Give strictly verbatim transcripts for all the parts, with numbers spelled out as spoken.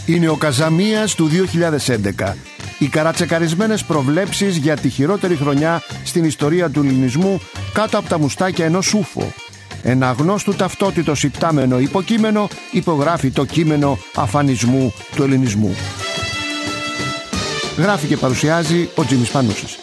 Είναι ο Καζαμίας του δύο χιλιάδες έντεκα. Οι καρατσεκαρισμένες προβλέψεις για τη χειρότερη χρονιά στην ιστορία του ελληνισμού κάτω από τα μουστάκια ενός σούφο. Ένα αγνώστου ταυτότητος υπτάμενο υποκείμενο υπογράφει το κείμενο αφανισμού του ελληνισμού. Γράφει και παρουσιάζει ο Τζίμις Πανούσης.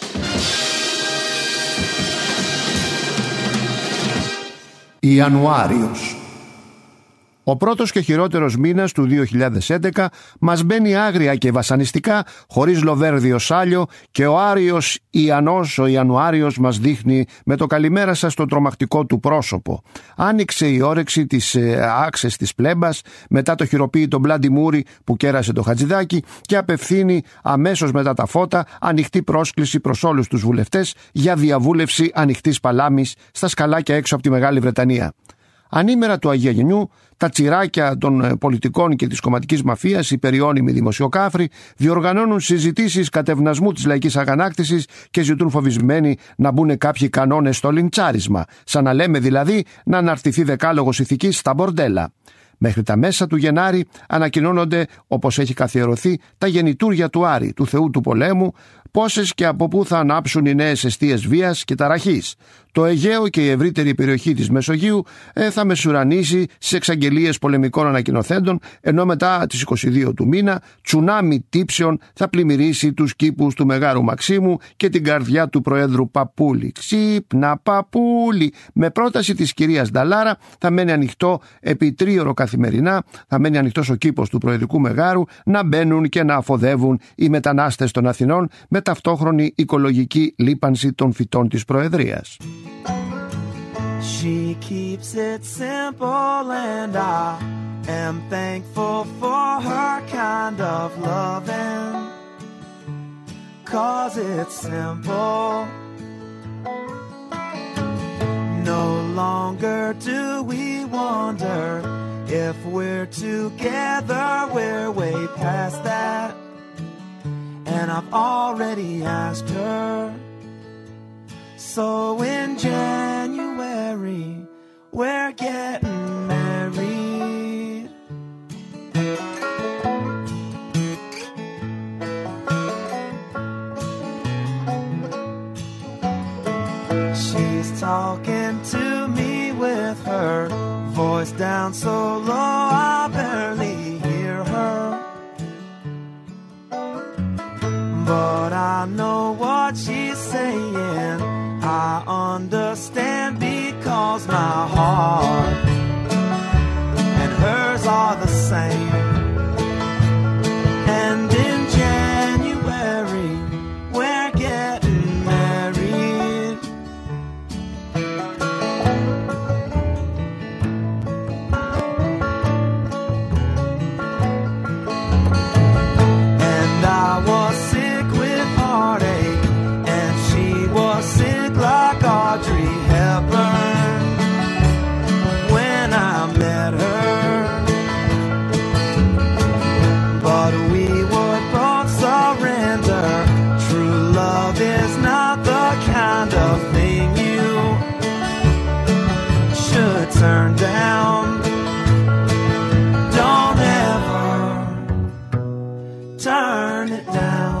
Ιανουάριος. Ο πρώτος και χειρότερος μήνας του δύο χιλιάδες έντεκα μας μπαίνει άγρια και βασανιστικά, χωρίς λοβέρδιο σάλιο, και ο Άριος Ιαννός, ο Ιανουάριος, μας δείχνει με το καλημέρα σας το τρομακτικό του πρόσωπο. Άνοιξε η όρεξη της ε, άξες της πλέμπας μετά το χειροποίητο μπλάντι μούρι που κέρασε το Χατζηδάκι και απευθύνει αμέσως μετά τα φώτα ανοιχτή πρόσκληση προς όλους τους βουλευτές για διαβούλευση ανοιχτής παλάμης στα σκαλάκια έξω από τη Μεγάλη Βρετανία. Ανήμερα του Αγιαγενιού, τα τσιράκια των πολιτικών και της κομματικής μαφίας, οι περιώνυμοι δημοσιοκάφροι, διοργανώνουν συζητήσεις κατευνασμού της λαϊκής αγανάκτησης και ζητούν φοβισμένοι να μπουν κάποιοι κανόνες στο λιντσάρισμα, σαν να λέμε δηλαδή να αναρτηθεί δεκάλογος ηθικής στα μπορντέλα. Μέχρι τα μέσα του Γενάρη ανακοινώνονται, όπως έχει καθιερωθεί, τα γεννητούρια του Άρη, του θεού του πολέμου, πόσες και από πού θα ανάψουν οι νέες εστίες βίας και ταραχής. Το Αιγαίο και η ευρύτερη περιοχή της Μεσογείου ε, θα μεσουρανίσει στις εξαγγελίες πολεμικών ανακοινοθέντων, ενώ μετά τις είκοσι δύο του μήνα τσουνάμι τύψεων θα πλημμυρίσει τους κήπους του Μεγάρου Μαξίμου και την καρδιά του Προέδρου Παπούλη. Ξύπνα Παπούλη! Με πρόταση της κυρίας Νταλάρα θα μένει ανοιχτό επί τρίωρο καθημερινά, θα μένει ανοιχτός ο κήπος του Προεδρικού Μεγάρου, να μπαίνουν και να αφοδεύουν οι μετανάστες των Αθηνών με ταυτόχρονη οικολογική λίπανση των φυτών της Προεδρίας. She keeps it simple and I am thankful for her kind of loving, 'cause it's simple. No longer do we wonder if we're together, we're way past that. And I've already asked her. So in January, we're getting married. She's talking to me with her voice down so low I barely hear her. But I know what she's saying, I understand, because my heart and hers are the same. And in January, we're getting married. And I was sick with heartache, and she was sick like Audrey Hepburn when I met her. But we would both surrender. True love is not the kind of thing you should turn down. Don't ever turn it down.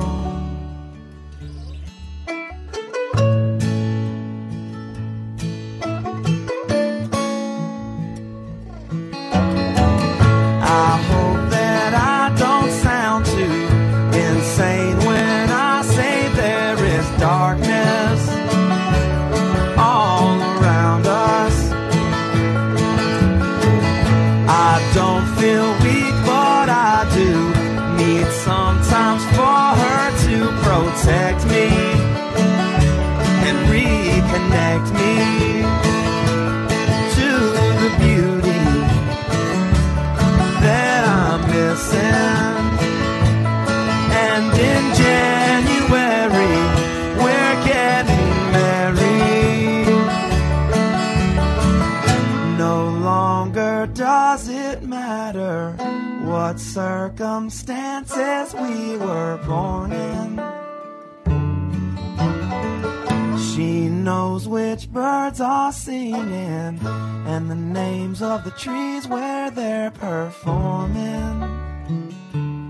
I hope that I don't sound too insane when I say there is darkness all around us. I don't feel weak, but I do need sometimes for her to protect me and reconnect me to the beauty that I'm missing. And in January, we're getting married. No longer does it matter what circumstances we were born in. She knows which birds are singing and the names of the trees where they're performing.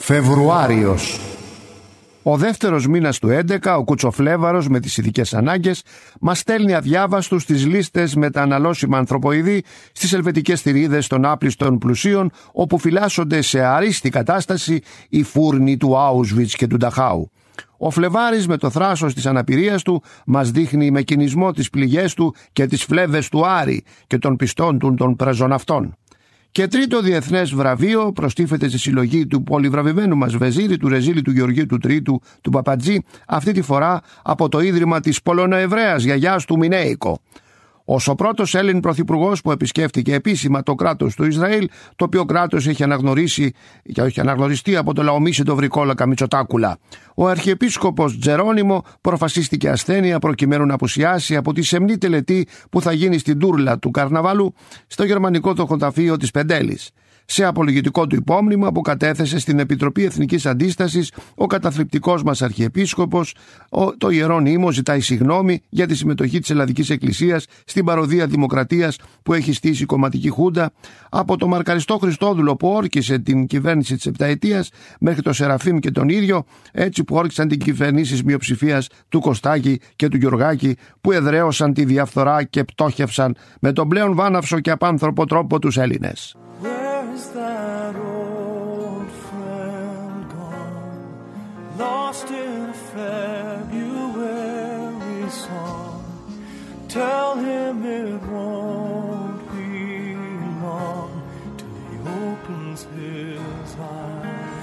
Φεβρουάριος. Ο δεύτερος μήνας του έντεκα, ο Κουτσοφλέβαρος με τις ειδικές ανάγκες μας στέλνει αδιάβαστους τις λίστες με τα αναλώσιμα ανθρωποειδή στις ελβετικές θηρίδες των άπλιστων πλουσίων, όπου φυλάσσονται σε αρίστη κατάσταση οι φούρνοι του Άουσβιτς και του Νταχάου. Ο Φλεβάρης με το θράσος της αναπηρίας του μας δείχνει με κινησμό τις πληγές του και τις φλέβες του Άρη και των πιστών του των πρεζοναυτών. Και τρίτο διεθνές βραβείο προστίθεται στη συλλογή του πολυβραβευμένου μας βεζίρη, του Ρεζίλη του Γεωργίου του Τρίτου του Παπατζή, αυτή τη φορά από το ίδρυμα της Πολωνοεβραίας γιαγιάς του Μινέικο. Ως ο πρώτος Έλλην πρωθυπουργός που επισκέφτηκε επίσημα το κράτος του Ισραήλ, το οποίο κράτος έχει αναγνωρίσει και έχει αναγνωριστεί από το λαομίσιτο βρικόλακα Μητσοτάκουλα. Ο Αρχιεπίσκοπος Τζερόνιμο προφασίστηκε ασθένεια προκειμένου να απουσιάσει από τη σεμνή τελετή που θα γίνει στην Τούρλα του Καρναβάλου στο γερμανικό τοχοταφείο της Πεντέλης. Σε απολογητικό του υπόμνημα που κατέθεσε στην Επιτροπή Εθνικής Αντίστασης, ο καταθλιπτικός μας Αρχιεπίσκοπος, ο, το Ιερό Νήμο, ζητάει συγγνώμη για τη συμμετοχή της Ελλαδικής Εκκλησίας στην παροδία δημοκρατίας που έχει στήσει η κομματική χούντα, από το Μαρκαριστό Χριστόδουλο που όρκησε την κυβέρνηση της Επταετίας μέχρι το Σεραφείμ και τον ίδιο, έτσι που όρκησαν την κυβερνήσεις μειοψηφίας του Κωστάκη και του Γιωργάκη, που εδραίωσαν τη διαφθορά και πτώχευσαν με τον πλέον βάναυσο και απάνθρωπο τρόπο τους Έλληνες. Where's that old friend gone? Lost in a February song. Tell him it won't be long till he opens his eyes.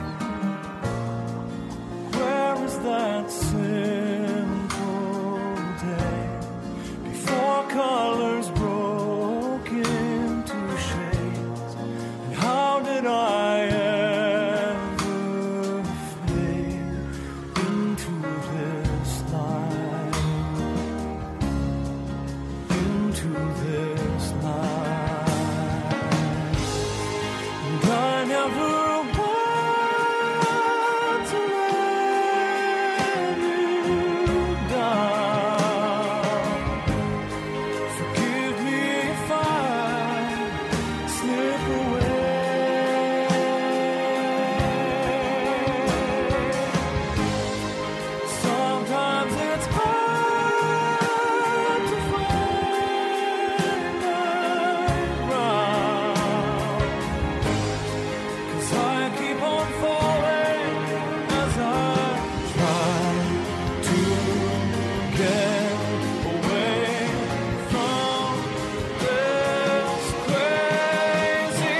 Where is that simple day before colors broke into shades? How did I ever fade into this night, into this night? And I never want to let you down. Forgive me if I slip away. Sometimes it's hard to find my ground, 'cause I keep on falling as I try to get away from this crazy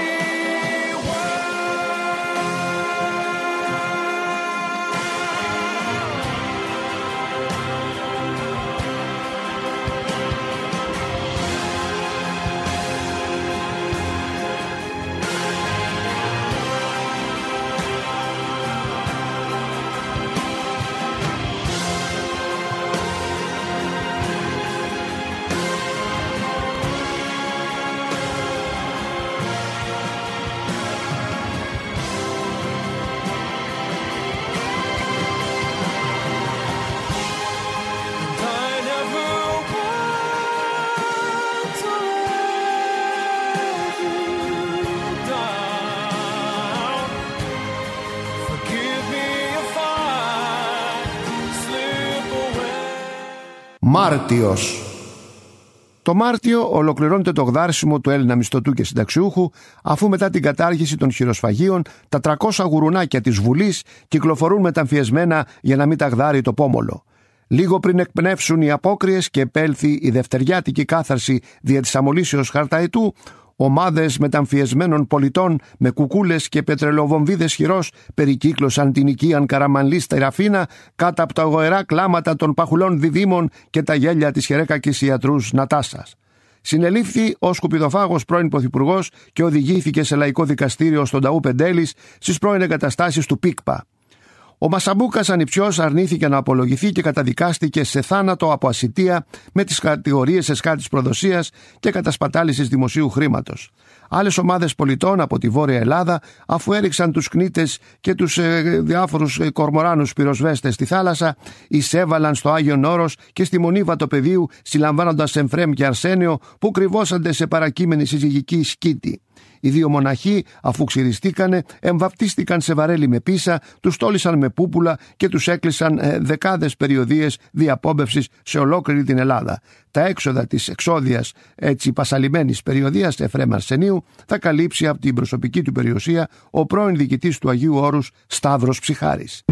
Μάρτιος. Το Μάρτιο ολοκληρώνεται το γδάρσιμο του Έλληνα μισθωτού και συνταξιούχου, αφού μετά την κατάργηση των χειροσφαγείων τα τριακόσια γουρουνάκια της Βουλής κυκλοφορούν μεταμφιεσμένα για να μην τα γδάρει το πόμολο. Λίγο πριν εκπνεύσουν οι απόκριες και επέλθει η δευτεριάτικη κάθαρση δια της αμολύσεως Χαρταετού, ομάδες μεταμφιεσμένων πολιτών με κουκούλες και πετρελοβομβίδες χειρός περικύκλωσαν την οικίαν Καραμανλή στα Ραφίνα κάτω από τα γοερά κλάματα των παχουλών διδήμων και τα γέλια της χερέκακης ιατρούς Νατάσας. Συνελήφθη ο σκουπιδοφάγος πρώην πρωθυπουργός και οδηγήθηκε σε λαϊκό δικαστήριο στον Ταού Πεντέλης στις πρώην εγκαταστάσεις του ΠΙΚΠΑ. Ο Μασαμπούκας ανιψιός αρνήθηκε να απολογηθεί και καταδικάστηκε σε θάνατο από ασιτεία με τις κατηγορίες εσκάτης προδοσίας και κατασπατάλησης δημοσίου χρήματος. Άλλες ομάδες πολιτών από τη Βόρεια Ελλάδα, αφού έριξαν τους κνίτες και τους ε, διάφορους ε, κορμοράνους πυροσβέστες στη θάλασσα, εισέβαλαν στο Άγιον Όρος και στη Μονή Βατοπεδίου, συλλαμβάνοντας Εμφρέμ και Αρσένιο που κρυβώσανται σε παρακείμενη συζυγική σκήτη. Οι δύο μοναχοί, αφού ξυριστήκανε, εμβαπτίστηκαν σε βαρέλι με πίσα, τους τόλισαν με πούπουλα και τους έκλεισαν ε, δεκάδες περιοδίες διαπόμπευσης σε ολόκληρη την Ελλάδα. Τα έξοδα της εξόδιας έτσι πασαλιμένης περιοδίας Εφραίμ Αρσενίου θα καλύψει από την προσωπική του περιουσία ο πρώην διοικητής του Αγίου Όρους Σταύρος Ψυχάρης.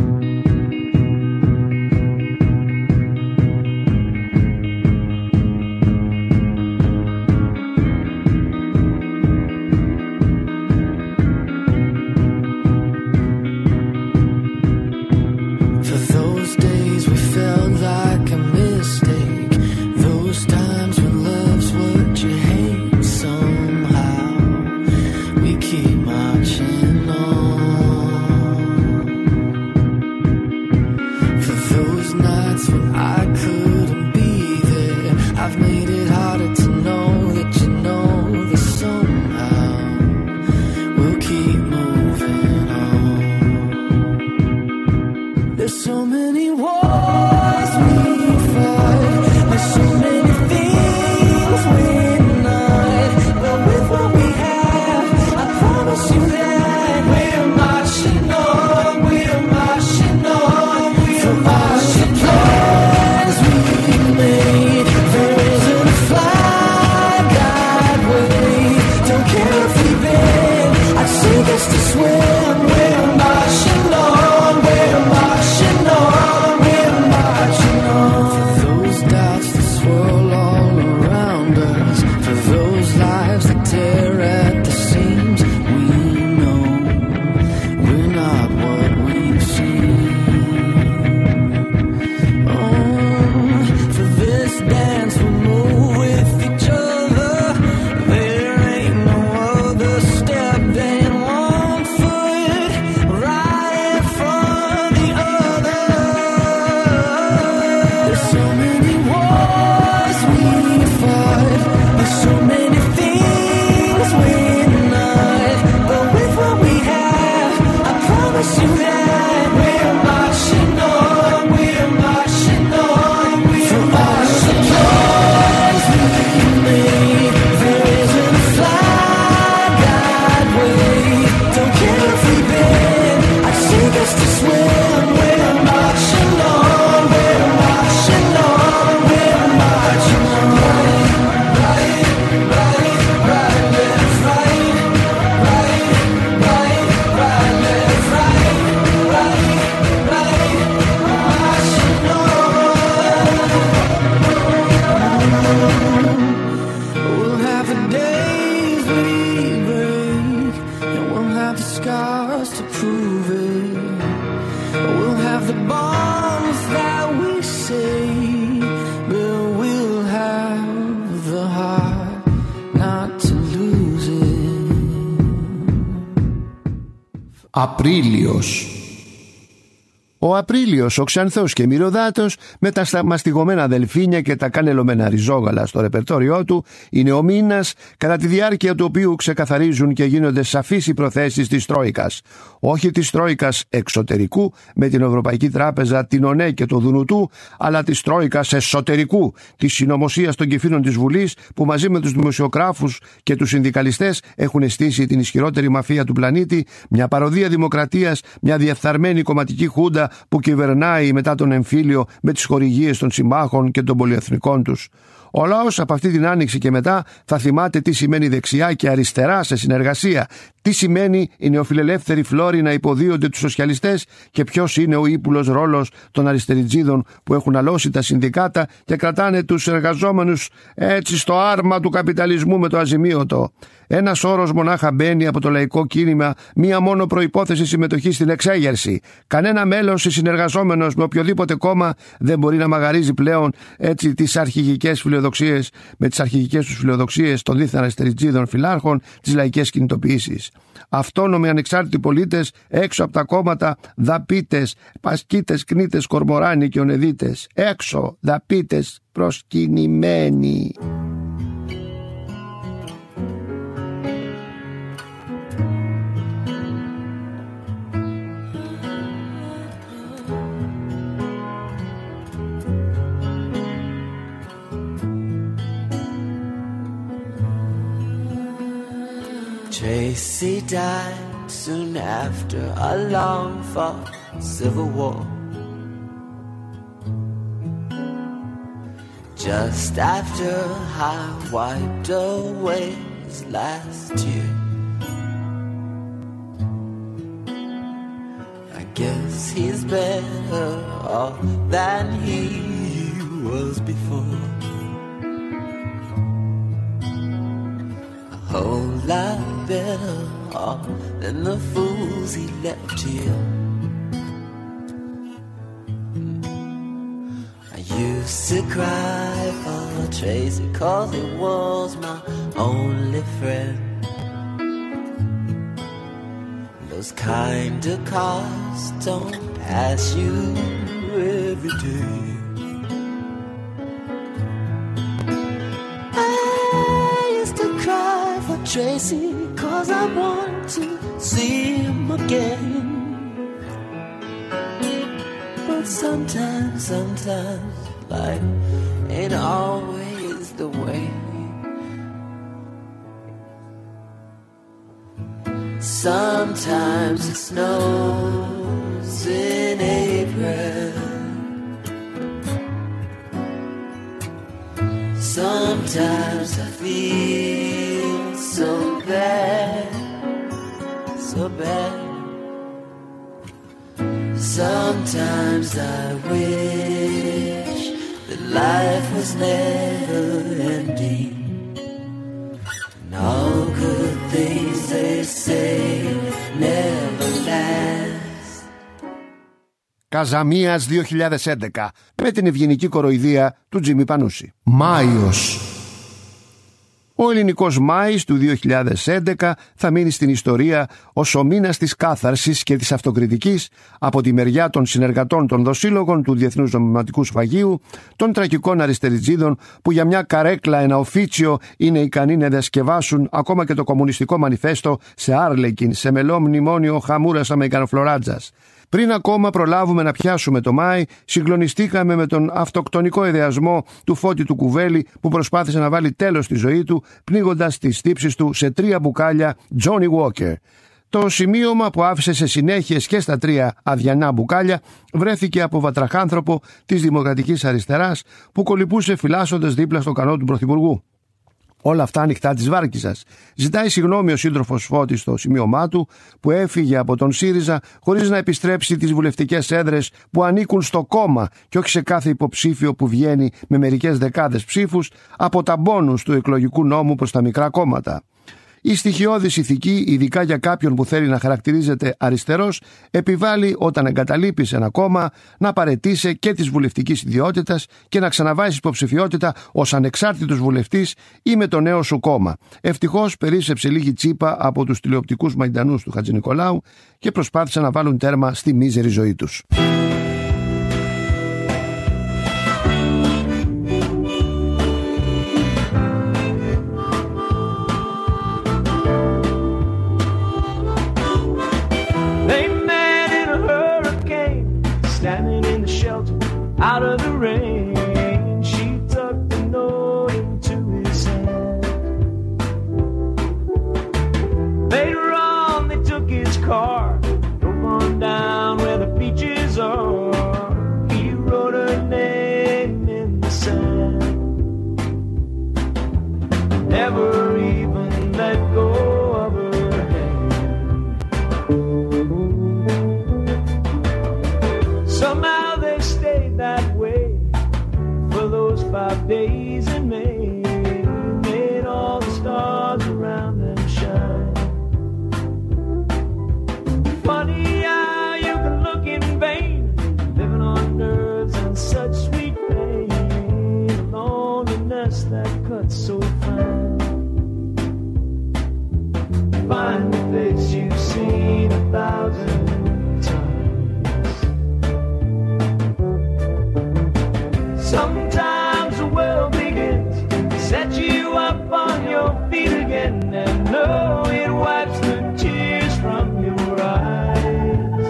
Απρίλιος. Ο Απρίλιος, ο Ξανθός και Μυρωδάτος, με τα μαστιγωμένα δελφίνια και τα κανελωμένα ριζόγαλα στο ρεπερτόριό του, είναι ο μήνας κατά τη διάρκεια του οποίου ξεκαθαρίζουν και γίνονται σαφείς οι προθέσεις της Τρόικας. Όχι της Τρόικας εξωτερικού με την Ευρωπαϊκή Τράπεζα, την ΟΝΕ και το Δουνουτού, αλλά της Τρόικας εσωτερικού, της συνωμοσίας των κεφίνων της Βουλής, που μαζί με τους δημοσιογράφους και τους συνδικαλιστές έχουν στήσει την ισχυρότερη μαφία του πλανήτη, μια παροδία δημοκρατίας, μια διεφθαρμένη κομματική χούντα που κυβερνάει μετά τον εμφύλιο με τις χορηγίες των συμμάχων και των πολυεθνικών τους. Ο λαός από αυτή την άνοιξη και μετά θα θυμάται τι σημαίνει δεξιά και αριστερά σε συνεργασία, τι σημαίνει οι νεοφιλελεύθεροι φλόροι να υποδίονται τους σοσιαλιστές και ποιος είναι ο ύπουλος ρόλος των αριστεριτζίδων που έχουν αλώσει τα συνδικάτα και κρατάνε τους εργαζόμενους έτσι στο άρμα του καπιταλισμού με το αζημίωτο. Ένας όρος μονάχα μπαίνει από το λαϊκό κίνημα, μία μόνο προϋπόθεση συμμετοχή στην εξέγερση. Κανένα μέλος ή συνεργαζόμενος με οποιοδήποτε κόμμα δεν μπορεί να μαγαρίζει πλέον έτσι τις αρχηγικές φιλοδοξίες με τις αρχηγικές τους φιλοδοξίες των δίθεν αριστεριτζίδων φιλάρχων, τις λαϊκές κινητοποιήσεις. Αυτόνομοι ανεξάρτητοι πολίτες έξω από τα κόμματα, δαπίτες, πασκίτες, κνίτες, κορμοράνοι και ονεδίτες. Έξω, δαπίτες, προσκυνημένοι. Tracy died soon after a long-fought civil war. Just after I wiped away his last tear. I guess he's better off than he was before. A whole lot better off than the fools he left here. I used to cry for Tracy 'cause he was my only friend. Those kind of cars don't pass you every day. I used to cry for Tracy 'cause I want to see him again. But sometimes, sometimes life ain't always the way. Sometimes it snows in April. Sometimes I feel so bad, so bad. Sometimes I wish that life was never ending. And all good things they say never last. Καζαμίας δύο χιλιάδες έντεκα με την ευγενική κοροϊδία του Τζίμι Πανούση. Μάιος. Ο ελληνικός Μάης του δύο χιλιάδες έντεκα θα μείνει στην ιστορία ως ο μήνας της κάθαρσης και της αυτοκριτικής από τη μεριά των συνεργατών των δοσύλλογων του Διεθνούς Νομισματικού Σφαγείου, των τραγικών αριστεριτζίδων που για μια καρέκλα, ένα οφίτσιο είναι ικανοί να διασκευάσουν ακόμα και το κομμουνιστικό μανιφέστο σε Άρλεκιν, σε μελό μνημόνιο χαμούρας Αμερικανοφλωράτζας. Πριν ακόμα προλάβουμε να πιάσουμε το Μάη, συγκλονιστήκαμε με τον αυτοκτονικό ιδεασμό του Φώτη του Κουβέλη που προσπάθησε να βάλει τέλος στη ζωή του πνίγοντας τις τύψεις του σε τρία μπουκάλια Johnny Walker. Το σημείωμα που άφησε σε συνέχειες και στα τρία αδιανά μπουκάλια βρέθηκε από βατραχάνθρωπο της Δημοκρατικής Αριστεράς που κολυμπούσε φυλάσσοντας δίπλα στο κανό του Πρωθυπουργού. Όλα αυτά ανοιχτά της βάρκησας. Ζητάει συγγνώμη ο σύντροφος Φώτης στο σημείωμά του που έφυγε από τον ΣΥΡΙΖΑ χωρίς να επιστρέψει τις βουλευτικές έδρες που ανήκουν στο κόμμα και όχι σε κάθε υποψήφιο που βγαίνει με μερικές δεκάδες ψήφους από τα μπόνους του εκλογικού νόμου προς τα μικρά κόμματα. Η στοιχειώδης ηθική, ειδικά για κάποιον που θέλει να χαρακτηρίζεται αριστερός, επιβάλλει όταν εγκαταλείπεις ένα κόμμα να παραιτήσει και της βουλευτικής ιδιότητας και να ξαναβάσεις υποψηφιότητα ως ανεξάρτητος βουλευτής ή με το νέο σου κόμμα. Ευτυχώς περίσσεψε λίγη τσίπα από τους τηλεοπτικούς μαϊντανούς του Χατζηνικολάου και προσπάθησαν να βάλουν τέρμα στη μίζερη ζωή τους. Out of the rain, she tucked the note into his hand. Later on, they took his car, drove on down where the beaches are. He wrote her name in the sand. Never even let go of her hand. Somehow they stayed that way for those five days in May. Made all the stars around them shine. Funny how you can look in vain, living on nerves and such sweet pain. A loneliness that cuts so fine. Find the face you've seen a thousand times. Sometimes the world begins to set you up on your feet again, and no, it wipes the tears from your eyes.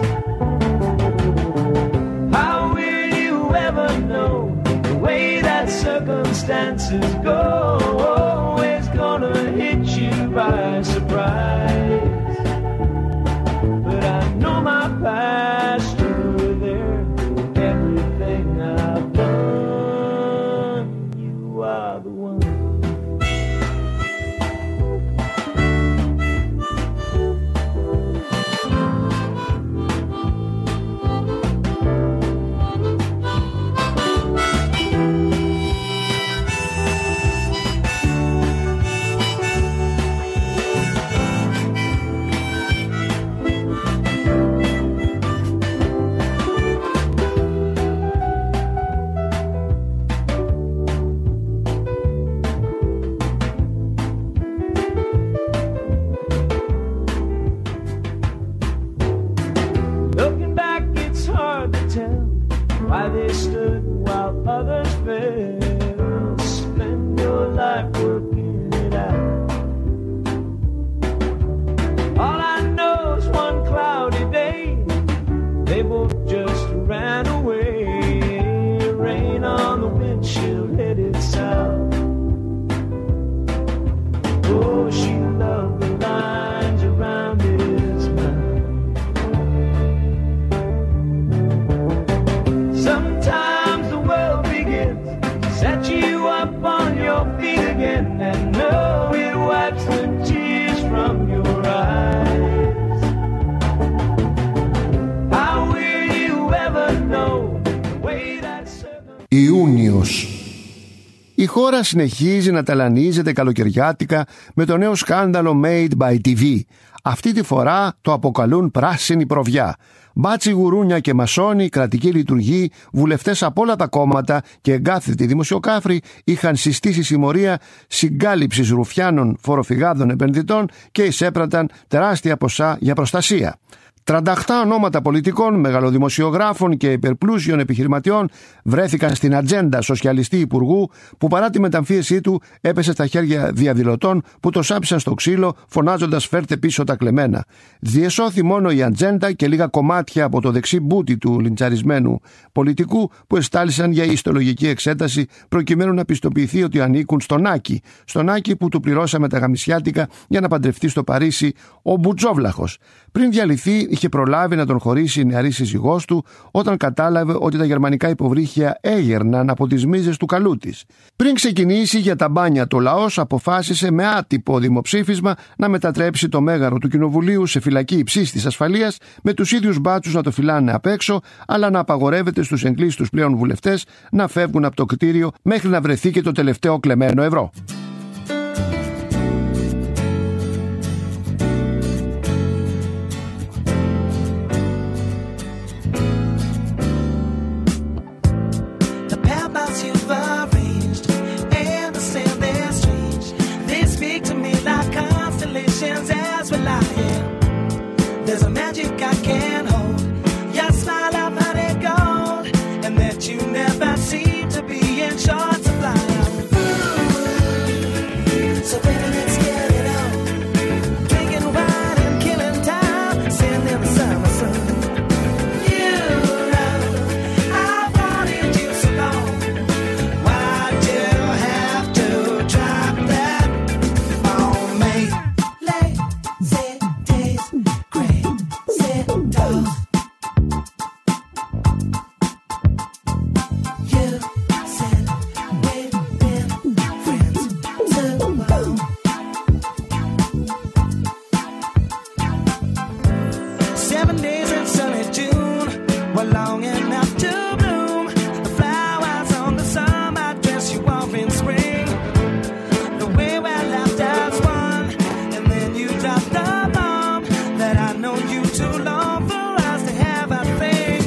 How will you ever know the way that circumstances go? Always gonna hit you by surprise. tell why they stood while others fell. Spend your life working it out. All I know is one cloudy day, they both just ran away. Rain on the windshield headed south. Oh, she loved the lines around his mouth. Sometimes the world begins to set you up on your feet again, and no, it wipes the tears from your eyes. How will you ever know the way that circle... Ιούνιος. Η χώρα συνεχίζει να ταλανίζεται καλοκαιριάτικα με το νέο σκάνδαλο Made by τι βι. Αυτή τη φορά το αποκαλούν πράσινη προβιά. Μπάτσι γουρούνια και μασόνοι, κρατική λειτουργοί, βουλευτές από όλα τα κόμματα και εγκάθετοι δημοσιοκάφροι είχαν συστήσει συμμορία συγκάλυψης ρουφιάνων φοροφυγάδων επενδυτών και εισέπραταν τεράστια ποσά για προστασία. τριάντα οκτώ ονόματα πολιτικών, μεγαλοδημοσιογράφων και υπερπλούσιων επιχειρηματιών βρέθηκαν στην ατζέντα σοσιαλιστή υπουργού που παρά τη μεταμφίεσή του έπεσε στα χέρια διαδηλωτών που το σάπισαν στο ξύλο φωνάζοντας «Φέρτε πίσω τα κλεμμένα». Διεσώθη μόνο η ατζέντα και λίγα κομμάτια από το δεξί μπούτι του λιντσαρισμένου πολιτικού που εστάλησαν για ιστολογική εξέταση προκειμένου να πιστοποιηθεί ότι ανήκουν στον Άκη, στον Άκη που του πληρώσαμε τα γαμισιάτικα για να παντρευτεί στο Παρίσι ο Μπουτζόβλαχος. Πριν διαλυθεί, είχε προλάβει να τον χωρίσει η νεαρή σύζυγός του όταν κατάλαβε ότι τα γερμανικά υποβρύχια έγερναν από τις μίζες του καλού της. Πριν ξεκινήσει για τα μπάνια το λαός αποφάσισε με άτυπο δημοψήφισμα να μετατρέψει το μέγαρο του Κοινοβουλίου σε φυλακή υψίστης ασφαλείας, με τους ίδιους μπάτσους να το φυλάνε απ' έξω, αλλά να απαγορεύεται στους εγκλήστους πλέον βουλευτές να φεύγουν από το κτίριο μέχρι να βρεθεί και το τελευταίο κλεμμένο ευρώ. There's a magic I can't hold. Your smile of honey gold, and that you never seem to be in short supply. So baby, let's get it on. Drinking wine and killing time, sitting in the summer sun. You know I've wanted you so long. Why'd you have to drop that on me? Lazy days, crazy dogs. You said we've been friends too long. Seven days in sunny June were long enough to bloom. The flowers on the summer dress you off in spring. The way we left as one, and then you dropped the bomb that I know you too long for us to have a thing.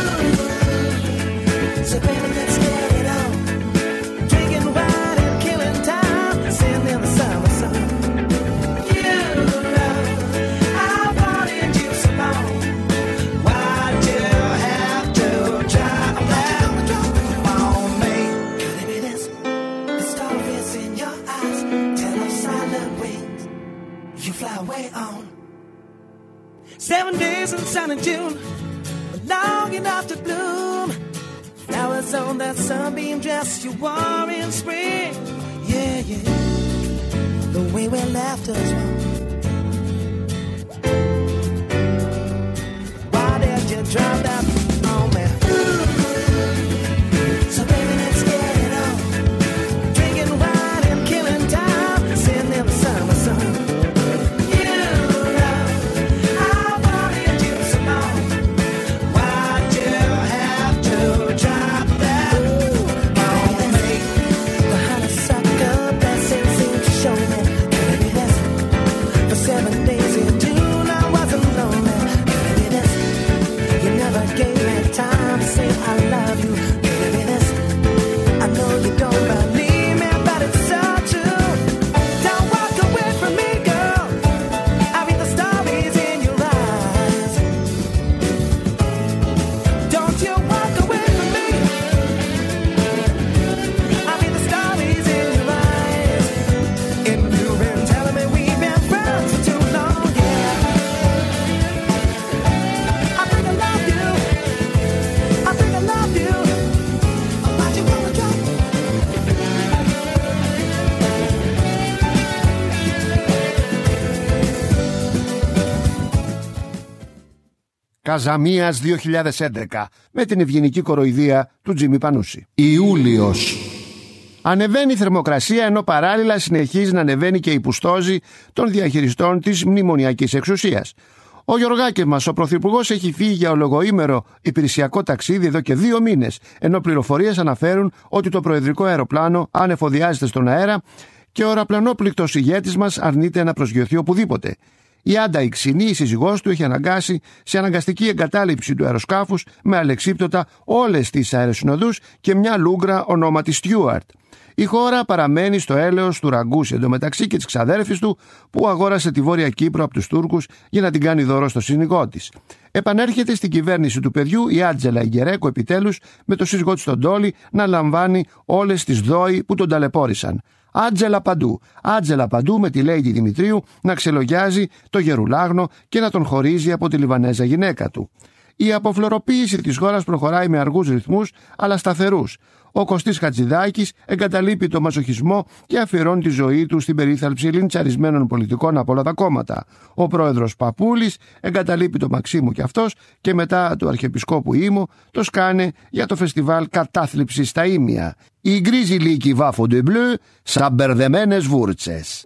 So baby, let's get it on. Drinking wine and killing time, sitting in the summer sun. You know I've wanted you so long. Why'd you have to drop that on me? Could it be this? The stories in your eyes tell of silent wings. You fly away on. Seven days in sunny June, but long enough to bloom. Flowers on that sunbeam dress you wore in spring. Yeah, yeah. The way we left us wrong. Why did you drop that on me? So baby, let's get it on. Drinking wine and killing time, sitting in the summer sun. You know I wanted you so long. Why'd you have to drop that on me? The honeysuckle blessing seems to show me. Baby, that's Καζαμίας δύο χιλιάδες έντεκα με την ευγενική κοροϊδία του Τζίμι Πανούση. Ιούλιος. Ανεβαίνει η θερμοκρασία ενώ παράλληλα συνεχίζει να ανεβαίνει και η πουστόζη των διαχειριστών της μνημονιακής εξουσίας. Ο Γιωργάκης μας, ο πρωθυπουργός, έχει φύγει για ολογοήμερο υπηρεσιακό ταξίδι εδώ και δύο μήνες, ενώ πληροφορίες αναφέρουν ότι το προεδρικό αεροπλάνο ανεφοδιάζεται στον αέρα και ο αεροπλανόπληκτος ηγέτης μας αρνείται να προσγειωθεί οπουδήποτε. Η Άντα η Ξινή, η σύζυγός του, έχει αναγκάσει σε αναγκαστική εγκατάλειψη του αεροσκάφους με αλεξίπτωτα όλες τις αεροσυνοδούς και μια λούγκρα ονόματι Στιούαρτ. Η χώρα παραμένει στο έλεος του Ραγκούση εντωμεταξύ και της ξαδέρφης του που αγόρασε τη Βόρεια Κύπρο από τους Τούρκους για να την κάνει δώρο στο σύζυγό της. Επανέρχεται στην κυβέρνηση του παιδιού η Άντζελα Ιγκερέκο επιτέλους με το σύζυγό της τον Τόλι να λαμβάνει όλες τις δόοι που τον ταλαιπώρησαν. Άντζελα παντού, Άντζελα παντού με τη Λέιντι Δημητρίου να ξελογιάζει το γερουλάγνο και να τον χωρίζει από τη Λιβανέζα γυναίκα του. Η αποφλωροποίηση της χώρας προχωράει με αργούς ρυθμούς αλλά σταθερούς. Ο Κωστής Χατζηδάκης εγκαταλείπει το μαζοχισμό και αφιερώνει τη ζωή του στην περίθαλψη λιντσαρισμένων πολιτικών από όλα τα κόμματα. Ο πρόεδρος Παπούλης εγκαταλείπει το Μαξίμου και αυτός και μετά του Αρχιεπισκόπου Ήμου το σκάνε για το φεστιβάλ κατάθλιψης στα Ήμια. Οι γκρίζοι λύκοι βάφονται μπλε σαν μπερδεμένες βούρτσες.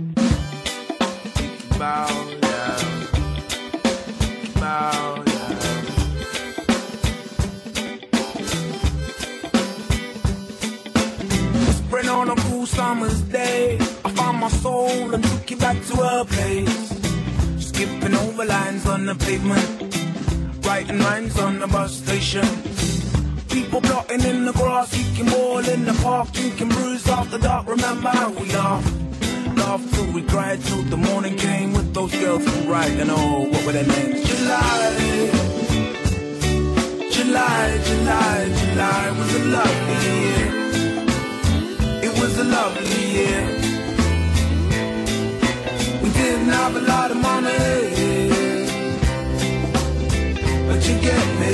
On a cool summer's day, I found my soul and took you back to her place. Skipping over lines on the pavement, writing rhymes on the bus station. People plotting in the grass, eating ball in the park, drinking brews after dark. Remember how we laughed, laughed till we cried till the morning came with those girls from Brighton. Oh, what were their names? July, July, July, July was a lovely year. It was a lovely year. We didn't have a lot of money, but you get me.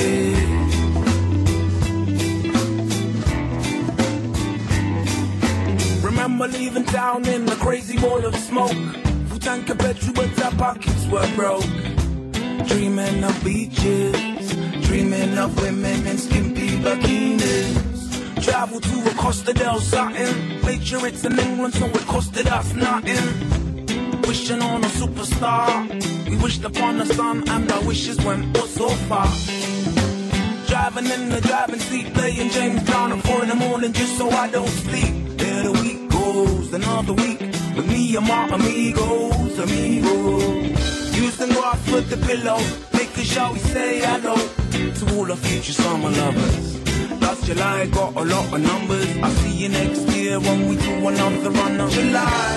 Remember leaving town in a crazy ball of smoke. Full tank of petrol but our pockets were broke. Dreaming of beaches, dreaming of women in skimpy bikinis. Travel to a Costa del Satin. Make sure it's in England so it costed us nothing. Wishing on a superstar. We wished upon the sun and our wishes went oh so far. Driving in the driving seat, playing James Brown at four in the morning just so I don't sleep. There the week goes, another week with me and my amigos, amigos. Using grass for the pillow, making sure we say hello to all our future summer lovers. Last July got a lot of numbers. I'll see you next year when we do another run of July.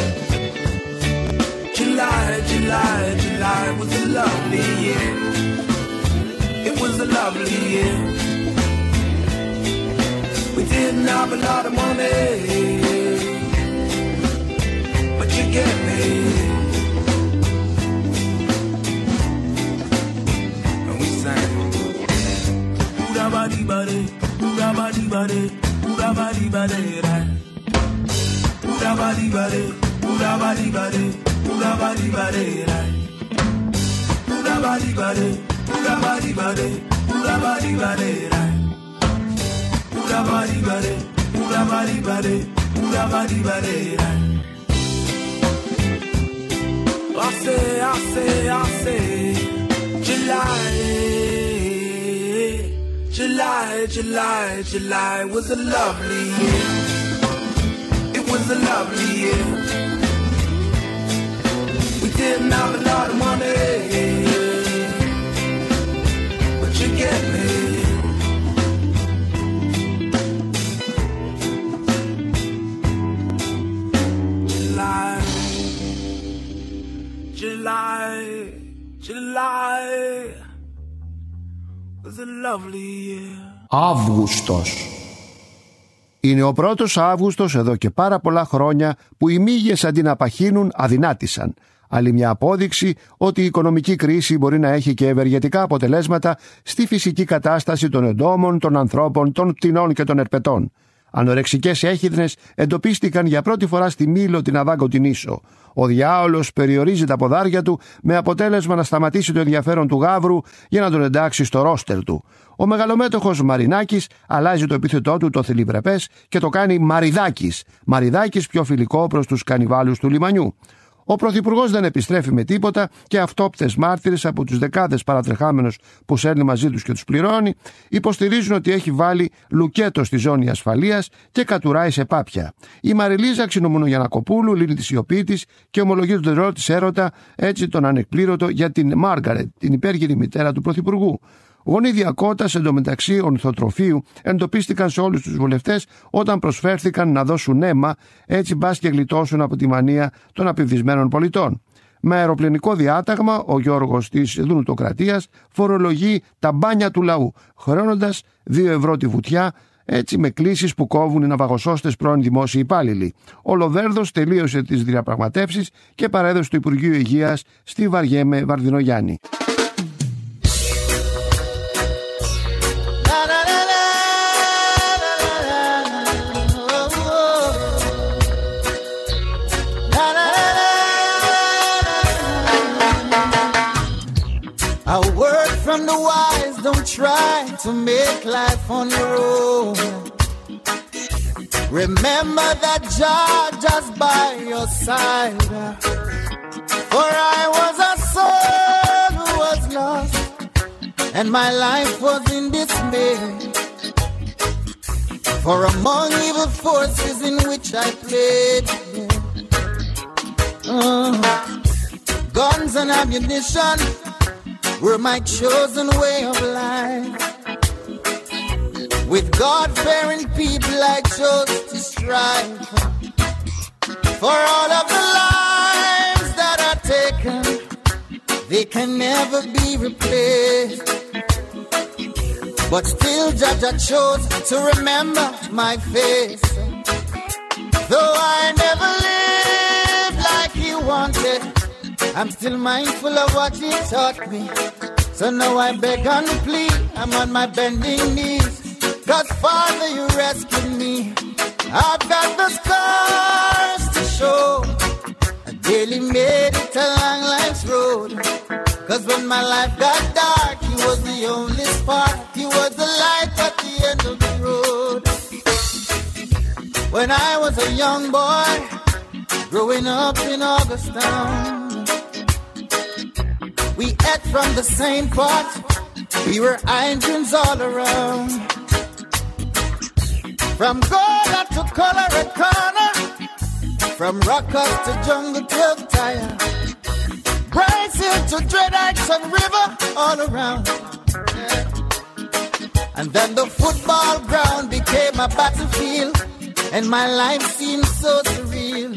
July, July, July was a lovely year. It was a lovely year. We didn't have a lot of money, but you get me. And we sang. Body body, body body, body body, body body, body body, body body, body body, body body, body body, body body, body body, body body. I say, I say, I say, July. July, July, July was a lovely year. It was a lovely year. We didn't have a lot of money, but you get me. July, July, July. Αύγουστος. Είναι ο πρώτος Αύγουστος εδώ και πάρα πολλά χρόνια που οι μύγες αντί να παχύνουν αδυνάτησαν. Άλλη μια απόδειξη ότι η οικονομική κρίση μπορεί να έχει και ευεργετικά αποτελέσματα στη φυσική κατάσταση των εντόμων, των ανθρώπων, των πτηνών και των ερπετών. Ανορεξικές έχιδνες εντοπίστηκαν για πρώτη φορά στη Μήλο, την Αβάγκο, την Ίσο. Ο διάολος περιορίζει τα ποδάρια του με αποτέλεσμα να σταματήσει το ενδιαφέρον του γάβρου για να τον εντάξει στο ρόστερ του. Ο μεγαλομέτωχος Μαρινάκης αλλάζει το επίθετό του το θηλυβρεπές και το κάνει Μαριδάκης. Μαριδάκης πιο φιλικό προς τους κανιβάλους του λιμανιού. Ο Πρωθυπουργός δεν επιστρέφει με τίποτα και αυτόπτες μάρτυρες από τους δεκάδες παρατρεχάμενους που σέρνει μαζί τους και τους πληρώνει υποστηρίζουν ότι έχει βάλει λουκέτο στη ζώνη ασφαλείας και κατουράει σε πάπια. Η Μαριλίζα Ξινομουνογιαννακοπούλου λύνει τη σιωπή της και ομολογεί τον τερό της έρωτα, έτσι τον ανεκπλήρωτο, για την Μάργαρετ, την υπέργυρη μητέρα του Πρωθυπουργού. Γονίδια κότας εντωμεταξύ ορνηθοτροφείου εντοπίστηκαν σε όλους τους βουλευτές όταν προσφέρθηκαν να δώσουν αίμα, έτσι μπας και γλιτώσουν από τη μανία των απειβδισμένων πολιτών. Με αεροπλανικό διάταγμα, ο Γιώργος της Δουνουτοκρατίας φορολογεί τα μπάνια του λαού, χρεώνοντας δύο ευρώ τη βουτιά, έτσι με κλήσεις που κόβουν οι ναυαγοσώστες πρώην δημόσιοι υπάλληλοι. Ο Λοβέρδος τελείωσε τις διαπραγματεύσεις και παρέδωσε το Υπουργείο Υγείας στη Βαριέμαι Βαρδινογιάννη. A word from the wise, don't try to make life on your own. Remember that Jah just by your side. For I was a soul who was lost, and my life was in dismay. For among evil forces in which I played, uh, guns and ammunition were my chosen way of life. With God-fearing people I chose to strive. For all of the lives that are taken, they can never be replaced. But still Jah chose to remember my face. Though I never lived like he wanted, I'm still mindful of what he taught me. So now I beg and plead, I'm on my bending knees. 'Cause Father, you rescued me. I've got the scars to show. I daily made it along life's road. 'Cause when my life got dark, he was the only spark. He was the light at the end of the road. When I was a young boy, growing up in Augustown, we ate from the same pot. We were irons all around. From Gola to Colorado Corner, from Rockers to Jungle Twelve Tire, Bryce Hill to Dread Action River, all around. Yeah. And then the football ground became a battlefield, and my life seemed so surreal.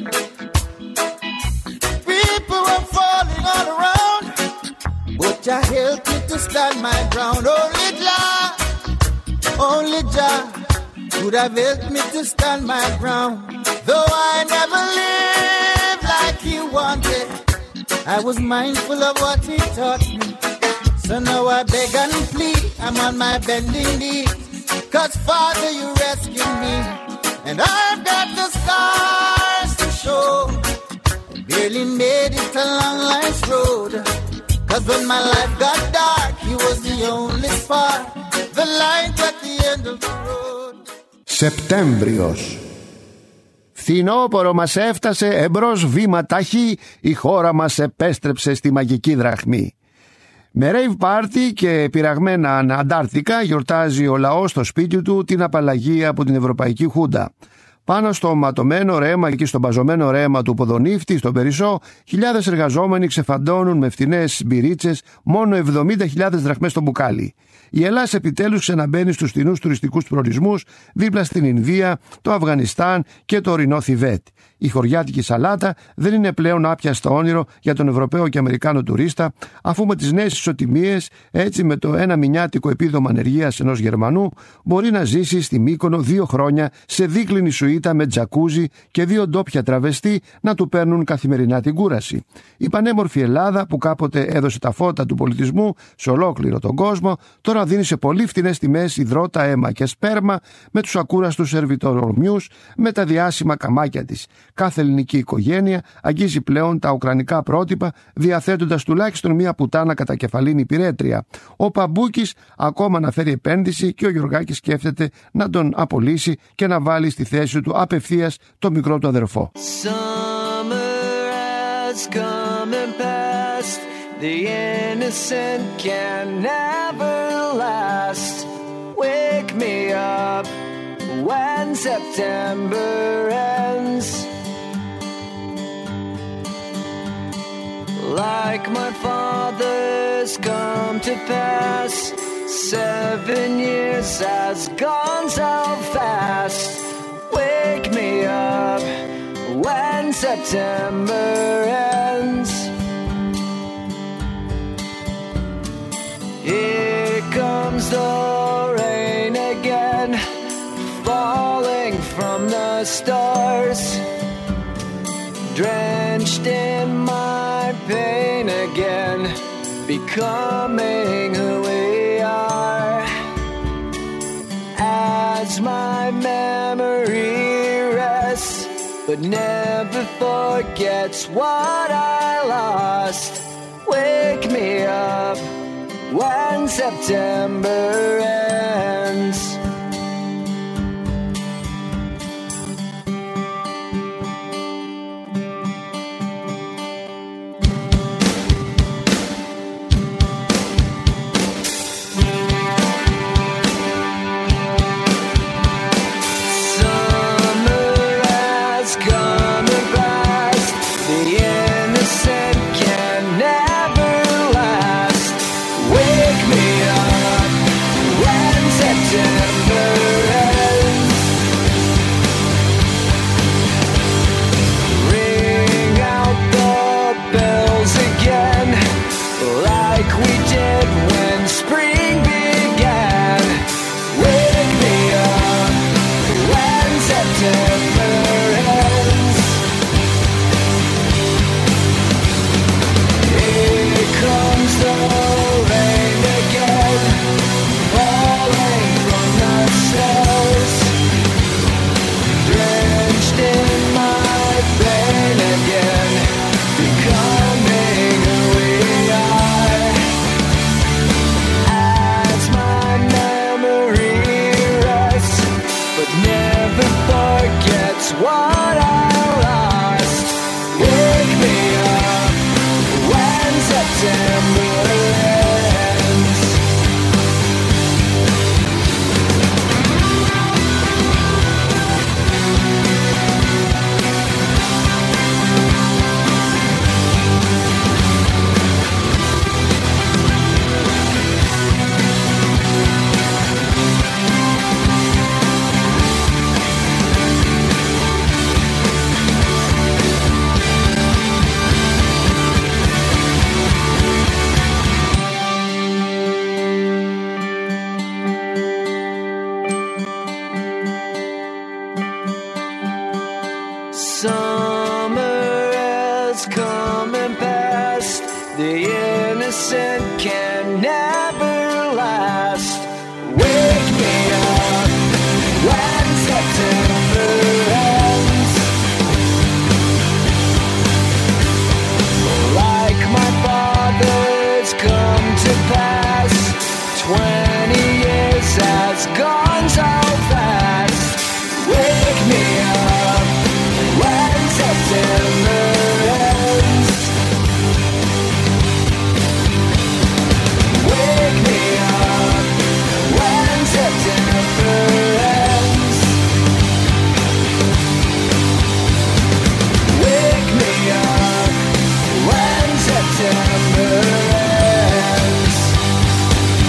People were falling all around, but Jah helped me to stand my ground. Only Jah, only Jah could have helped me to stand my ground. Though I never lived like he wanted, I was mindful of what he taught me. So now I beg and plead, I'm on my bending knees. 'Cause Father, you rescued me, and I've got the scars to show. I barely made it along life's road. 'Cause when my life got dark, he was the only spark, the light at the end of the road. Σεπτέμβριος. Φθινόπορο μας έφτασε, εμπρός βήμα ταχύ, η χώρα μας επέστρεψε στη μαγική δραχμή. Με rave party και πειραγμένα αντάρτικα γιορτάζει ο λαός στο σπίτι του την απαλλαγή από την Ευρωπαϊκή Χούντα. Πάνω στο ματωμένο ρέμα και στο μπαζωμένο ρέμα του Ποδονύφτη, στον Περισσό, χιλιάδες εργαζόμενοι ξεφαντώνουν με φτηνές μπυρίτσες μόνο εβδομήντα χιλιάδες δραχμές στο μπουκάλι. Η Ελλάδα επιτέλους ξαναμπαίνει στους φτηνούς τουριστικούς προορισμούς δίπλα στην Ινδία, το Αφγανιστάν και το ορεινό Θιβέτ. Η χωριάτικη σαλάτα δεν είναι πλέον άπιαστο όνειρο για τον Ευρωπαίο και Αμερικάνο τουρίστα, αφού με τις νέες ισοτιμίες, έτσι με το ένα μηνιάτικο επίδομα ανεργίας ενός Γερμανού, μπορεί να ζήσει στη Μύκονο δύο χρόνια σε δίκλινη σουίτα με τζακούζι και δύο ντόπια τραβεστή να του παίρνουν καθημερινά την κούραση. Η πανέμορφη Ελλάδα, που κάποτε έδωσε τα φώτα του πολιτισμού σε ολόκληρο τον κόσμο, τώρα δίνει σε πολύ φτηνές τιμές υδρότα, αίμα και σπέρμα με τους ακούραστους σερβιτορομιούς, με τα διάσημα καμάκια της. Κάθε ελληνική οικογένεια αγγίζει πλέον τα ουκρανικά πρότυπα, διαθέτοντας τουλάχιστον μία πουτάνα κατά κεφαλήν υπηρέτρια. Ο Παμπούκης ακόμα να φέρει επένδυση και ο Γιωργάκης σκέφτεται να τον απολύσει και να βάλει στη θέση του απευθείας το μικρό του αδερφό. Summer has come and passed. The innocent can never last. Wake me up when September ends. Like my father's come to pass. Seven years has gone so fast. Wake me up when September ends. Here comes the rain again, falling from the stars, drenched in my pain again, becoming who we are. As my memory rests, but never forgets what I lost. Wake me up when September ends.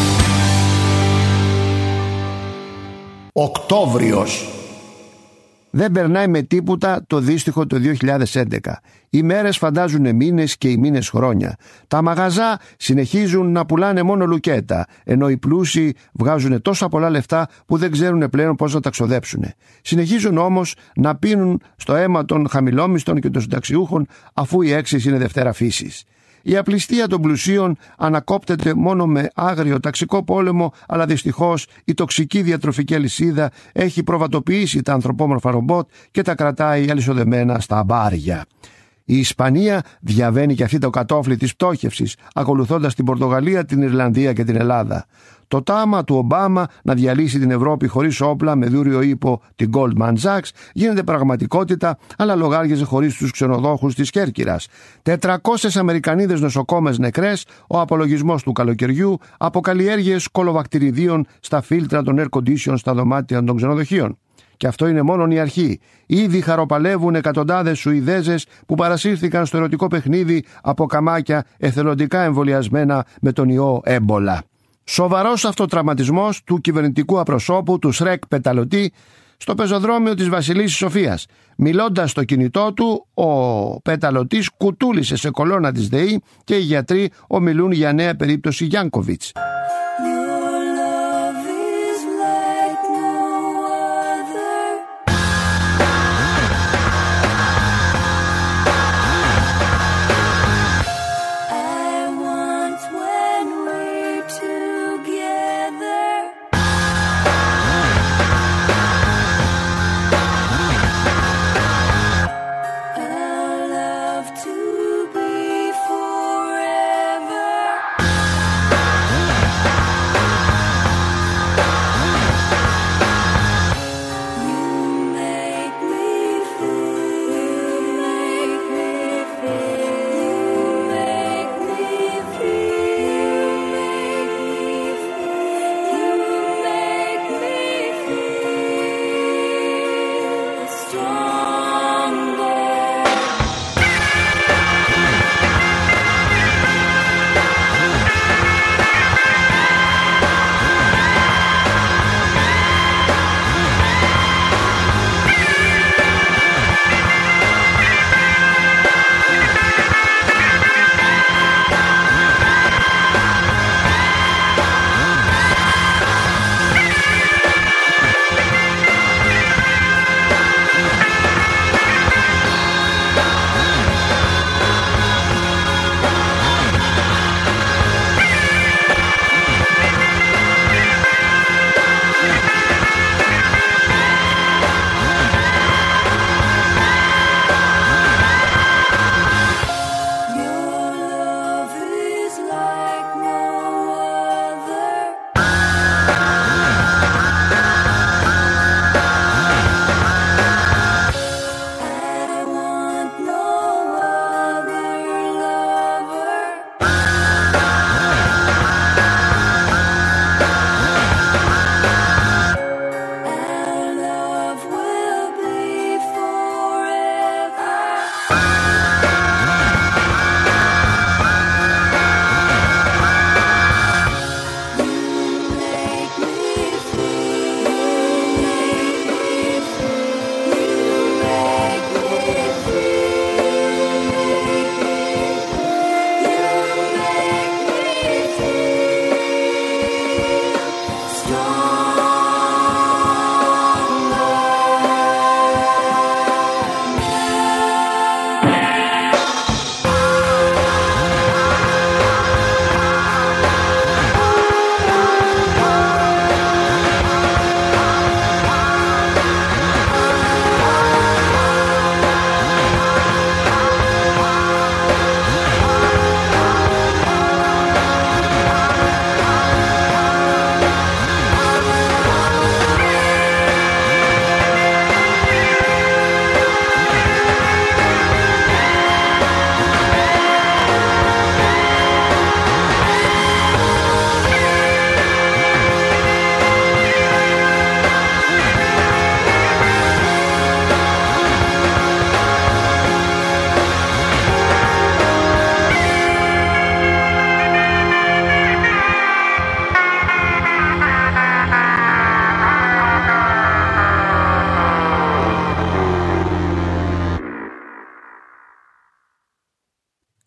Οκτώβριος. Δεν περνάει με τίποτα το δύστιχο το δύο χιλιάδες έντεκα. Οι μέρες φαντάζουν μήνες και οι μήνες χρόνια. Τα μαγαζά συνεχίζουν να πουλάνε μόνο λουκέτα, ενώ οι πλούσιοι βγάζουν τόσα πολλά λεφτά που δεν ξέρουν πλέον πώς να τα ξοδέψουν. Συνεχίζουν όμως να πίνουν στο αίμα των χαμηλόμισθων και των συνταξιούχων, αφού η έξις είναι δευτέρα φύσης. Η απληστία των πλουσίων ανακόπτεται μόνο με άγριο ταξικό πόλεμο, αλλά δυστυχώς η τοξική διατροφική αλυσίδα έχει προβατοποιήσει τα ανθρωπόμορφα ρομπότ και τα κρατάει αλυσοδεμένα στα μπάρια. Η Ισπανία διαβαίνει και αυτή το κατόφλι της πτώχευσης, ακολουθώντας την Πορτογαλία, την Ιρλανδία και την Ελλάδα. Το τάμα του Ομπάμα να διαλύσει την Ευρώπη χωρίς όπλα με δούριο ύπο την Goldman Sachs γίνεται πραγματικότητα, αλλά λογάριαζε χωρίς τους ξενοδόχους της Κέρκυρας. τετρακόσιες Αμερικανίδες νοσοκόμες νεκρές, ο απολογισμός του καλοκαιριού από καλλιέργειες κολοβακτηριδίων στα φίλτρα των air condition στα δωμάτια των ξενοδοχείων. Και αυτό είναι μόνον η αρχή. Ήδη χαροπαλεύουν εκατοντάδες Σουηδέζες που παρασύρθηκαν στο ερωτικό παιχνίδι από καμάκια εθελοντικά εμβολιασμένα με τον ιό έμπολα. Σοβαρός αυτοτραυματισμός του κυβερνητικού απροσώπου του Σρεκ Πεταλωτή στο πεζοδρόμιο της Βασιλίσσης Σοφίας. Μιλώντας στο κινητό του, ο Πεταλωτής κουτούλησε σε κολόνα της ΔΕΗ και οι γιατροί ομιλούν για νέα περίπτωση Γιάνκοβιτς.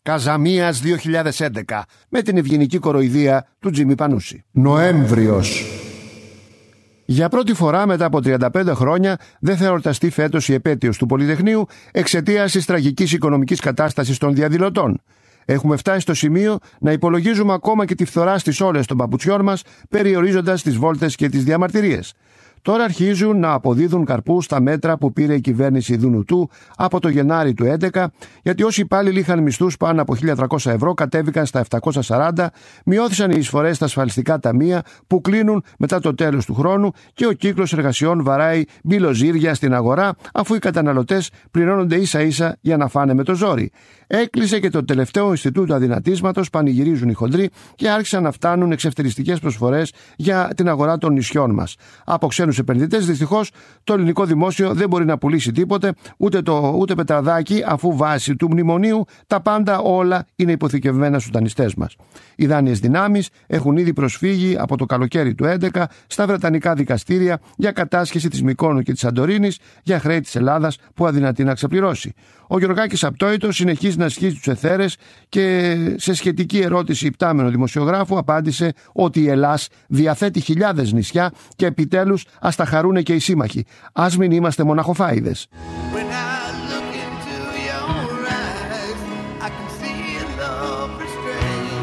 Καζαμίας δύο χιλιάδες έντεκα, με την ευγενική κοροϊδία του Τζίμι Πανούση. Νοέμβριος. Για πρώτη φορά μετά από τριάντα πέντε χρόνια δεν θα εορταστεί φέτος η επέτειος του Πολυτεχνείου εξαιτίας της τραγικής οικονομικής κατάστασης των διαδηλωτών. Έχουμε φτάσει στο σημείο να υπολογίζουμε ακόμα και τη φθορά στις όλες των παπουτσιών μας, περιορίζοντας τις βόλτες και τις διαμαρτυρίες. Τώρα αρχίζουν να αποδίδουν καρπούς τα μέτρα που πήρε η κυβέρνηση Δουνουτού από το Γενάρη του δύο χιλιάδες έντεκα, γιατί όσοι υπάλληλοι είχαν μισθούς πάνω από χίλια τριακόσια ευρώ κατέβηκαν στα επτακόσια σαράντα, μειώθησαν οι εισφορές στα ασφαλιστικά ταμεία που κλείνουν μετά το τέλος του χρόνου και ο κύκλος εργασιών βαράει μπιλοζύρια στην αγορά, αφού οι καταναλωτές πληρώνονται ίσα ίσα για να φάνε με το ζόρι. Έκλεισε και το τελευταίο Ινστιτούτο Αδυνατίσματος, πανηγυρίζουν οι χοντροί, και άρχισαν να φτάνουν εξευτελιστικές προσφορές για την αγορά των νησιών μας. Από ξένους επενδυτές, δυστυχώς, το ελληνικό δημόσιο δεν μπορεί να πουλήσει τίποτε, ούτε, το, ούτε πετραδάκι, αφού βάσει του μνημονίου τα πάντα όλα είναι υποθηκευμένα στους δανειστές μας. Οι δάνειες δυνάμεις έχουν ήδη προσφύγει από το καλοκαίρι του δύο χιλιάδες έντεκα στα βρετανικά δικαστήρια για κατάσχεση της Μυκόνου και της Σαντορίνης για χρέη της Ελλάδας που αδυνατεί να ξεπληρώσει. Ο Γιωργάκης Απτόητος συνεχίζει να ασχίζει τους εθέρες και σε σχετική ερώτηση υπτάμενο δημοσιογράφου απάντησε ότι η Ελλάς διαθέτει χιλιάδες νησιά και επιτέλους ας τα χαρούνε και οι σύμμαχοι. Ας μην είμαστε μοναχοφάιδες. When I look into your eyes, I can see a love restrained.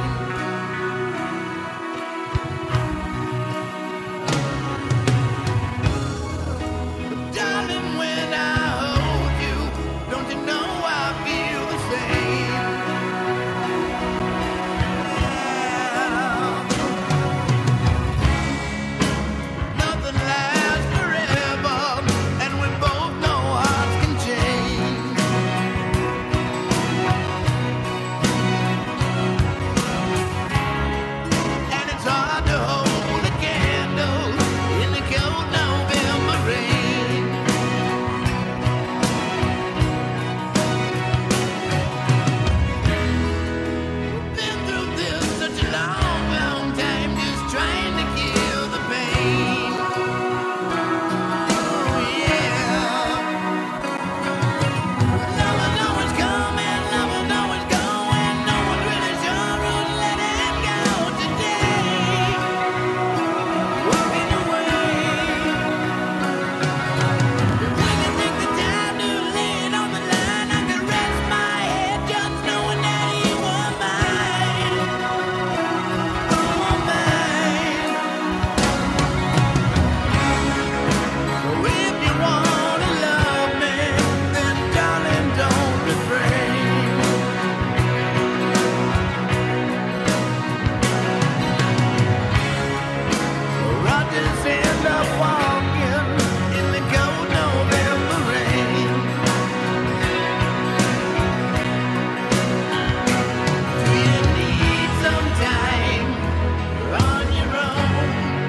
Darling, when I hold you, don't you know I feel the same? Nothing lasts forever, and we both know hearts can change. And it's hard to hold a candle in the cold November rain. Been through this such a long, long time, just trying to kill the pain. Oh, yeah. Never know what's coming, never know what's going. No one really sure who's letting go today. Walking away. If we can take the time to lay it on the line, I can rest my head just knowing that you were mine. Oh, mine. So if you wanna love me, then darling, don't refrain. Or I'll just end up walking in the cold November rain. Do you need some time on your own?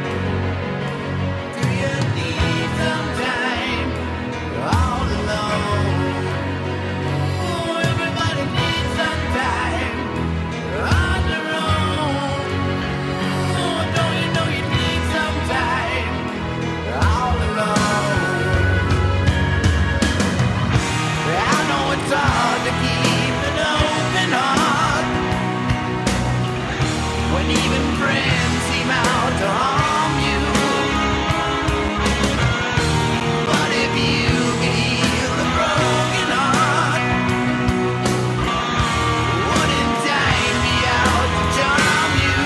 Do you need some time all alone? Oh, everybody needs some time on their own. Oh, don't you know you need some time all alone? I know it's hard to keep an open heart when even friends seem out to harm you. But if you can heal a broken heart, wouldn't time be out to charm you?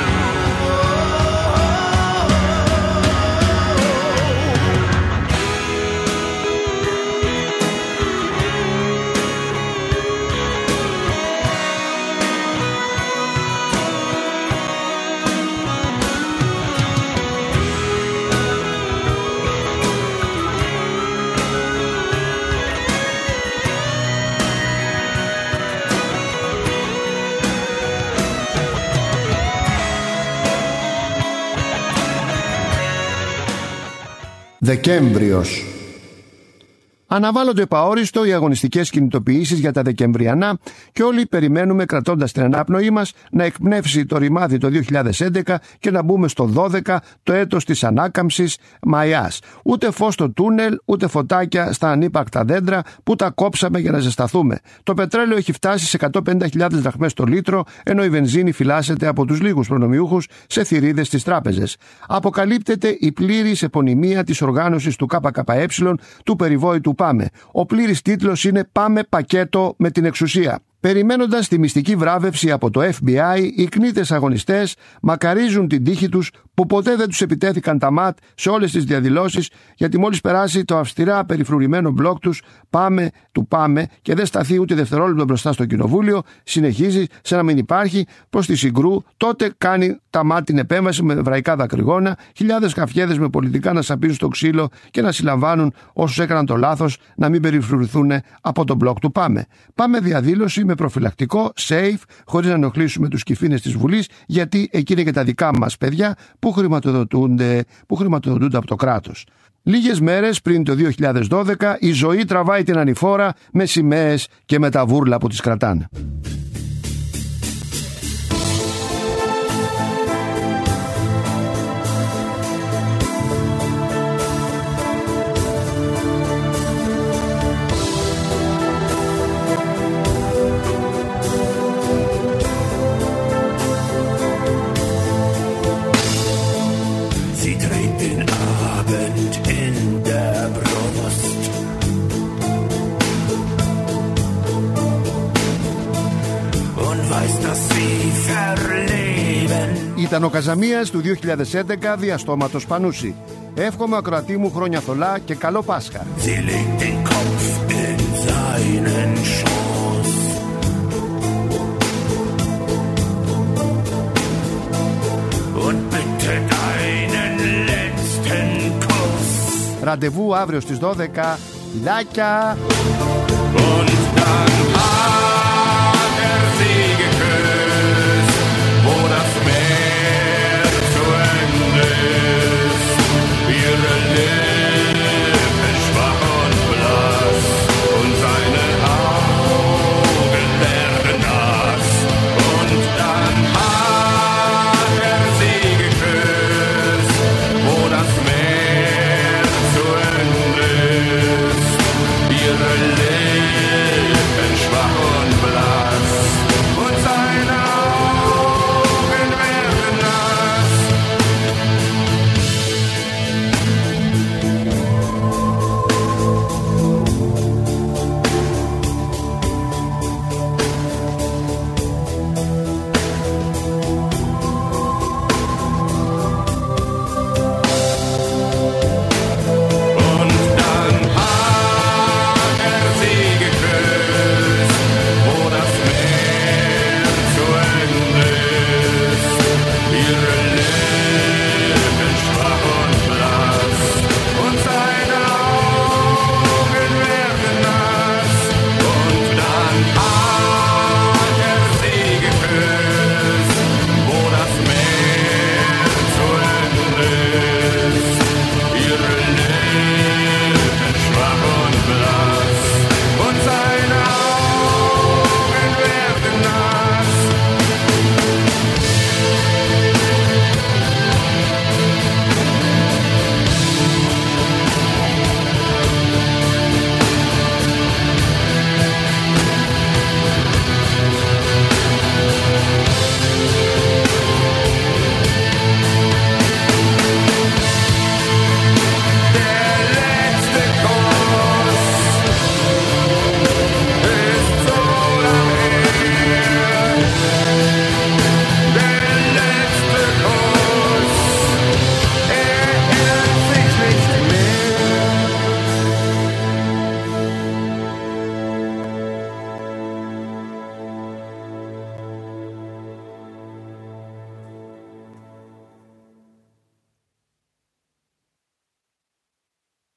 Δεκέμβριος. Αναβάλλονται επαόριστο οι αγωνιστικές κινητοποιήσεις για τα Δεκεμβριανά και όλοι περιμένουμε, κρατώντας την ανάπνοή μας, να εκπνεύσει το ρημάδι το δύο χιλιάδες έντεκα και να μπούμε στο δώδεκα, το έτος της ανάκαμψης Μαϊάς. Ούτε φως στο τούνελ, ούτε φωτάκια στα ανύπαρκτα δέντρα που τα κόψαμε για να ζεσταθούμε. Το πετρέλαιο έχει φτάσει σε εκατόν πενήντα χιλιάδες δραχμές το λίτρο, ενώ η βενζίνη φυλάσσεται από τους λίγους προνομιούχους σε θηρίδες στις τράπεζες. Αποκαλύπτεται η πλήρης επωνυμία της οργάνωσης του ΚΚΕ, του περιβόητου Πάμε. Ο πλήρης τίτλος είναι «Πάμε πακέτο με την εξουσία». Περιμένοντας τη μυστική βράβευση από το Εφ Μπι Άι, οι κνήτες αγωνιστές μακαρίζουν την τύχη τους που ποτέ δεν τους επιτέθηκαν τα ΜΑΤ σε όλες τις διαδηλώσεις, γιατί μόλις περάσει το αυστηρά περιφρουρημένο μπλοκ τους «Πάμε του Πάμε» και δεν σταθεί ούτε δευτερόλεπτο μπροστά στο κοινοβούλιο, συνεχίζει σε να μην υπάρχει προς τη Συγκρού, τότε κάνει τα ΜΑΤ την επέμβαση με εβραϊκά δακρυγόνα, χιλιάδες καφιέδες με πολιτικά να σαπίζουν στο ξύλο και να συλλαμβάνουν όσους έκαναν το λάθος να μην περιφρουρηθούν από τον μπλοκ του Πάμε. Πάμε διαδήλωση με προφυλακτικό, safe, χωρίς να ενοχλήσουμε τους κυφήνες της Βουλής, γιατί εκεί είναι και τα δικά μας παιδιά που χρηματοδοτούνται, που χρηματοδοτούνται από το κράτος. Λίγες μέρες πριν το δύο χιλιάδες δώδεκα η ζωή τραβάει την ανηφόρα με σημαίες και με τα βούρλα που τις κρατάνε. Ήταν ο Καζαμίας του δύο χιλιάδες έντεκα, διαστόματος Πανούση. Εύχομαι ακροατή μου χρόνια θολά και καλό Πάσχα. Ραντεβού αύριο στις δώδεκα. Φιλάκια!